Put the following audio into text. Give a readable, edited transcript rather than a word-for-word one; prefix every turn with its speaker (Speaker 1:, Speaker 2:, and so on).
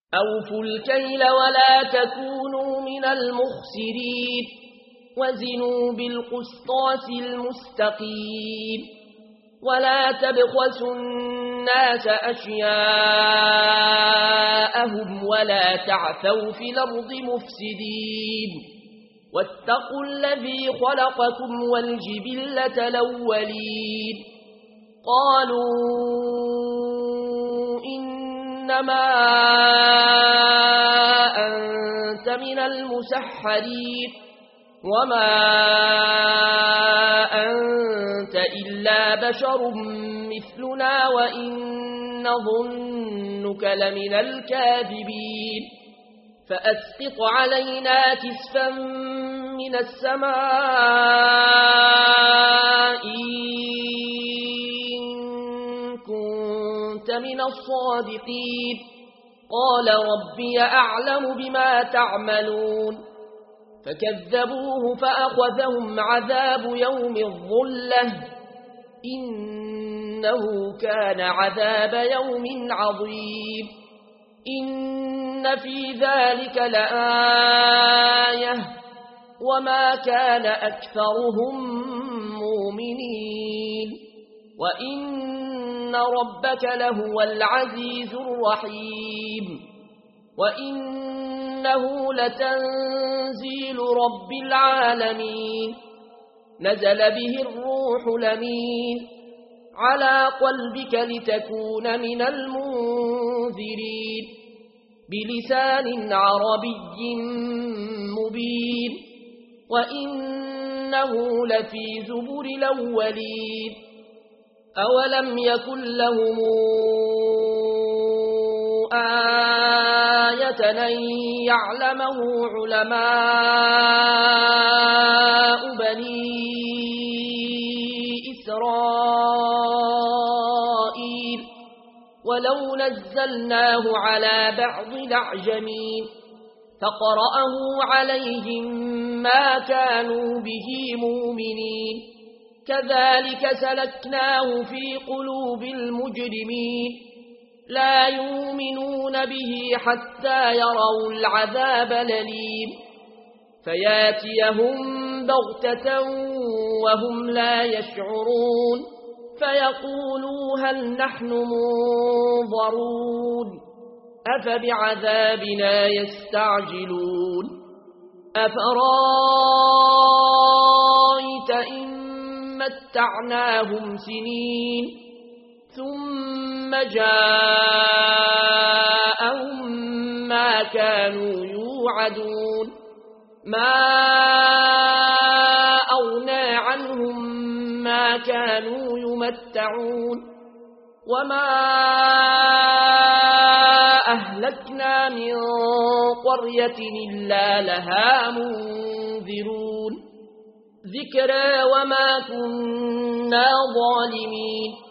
Speaker 1: أوفوا الكيل ولا تكونوا من المخسرين وزنوا بالقسطاس المستقيم ولا تبخسوا الناس أشياءهم ولا تعثوا في الأرض مفسدين واتقوا الذي خلقكم والجبلة الأولين قالوا إنما أنت من المسحرين وما أنت إلا بشر مثلنا وإن نظنك لمن الكاذبين فأسقط علينا كسفا من السماء إن كنت من الصادقين قال ربي أعلم بما تعملون فكذبوه فأخذهم عذاب يوم الظلة إنه كان عذاب يوم عظيم إن في ذلك لآية وما كان أكثرهم مؤمنين وإن ربك لهو العزيز الرحيم وإنه لتنزيل رب العالمين نزل به الروح الأمين على قلبك لتكون من المنذرين بلسان عربي مبين وإنه لفي زبر الأولين أولم يكن لهم آية أن يعلمه علماء بني إسرائيل ولو نزلناه على بعض الأعجمين فقرأه عليهم ما كانوا به مؤمنين كذلك سلكناه في قلوب المجرمين لا يؤمنون به حتى يروا العذاب الأليم فياتيهم بغتة وهم لا يشعرون فيقولوا هل نحن منظرون أفبعذابنا يستعجلون أفرايت إن متعناهم سنين ثم جاءهم ما كانوا يوعدون ما أغنى عنهم ما كانوا يمتعون وما أهلكنا من قرية إلا لها منذرون ذكرى وما كنا ظالمين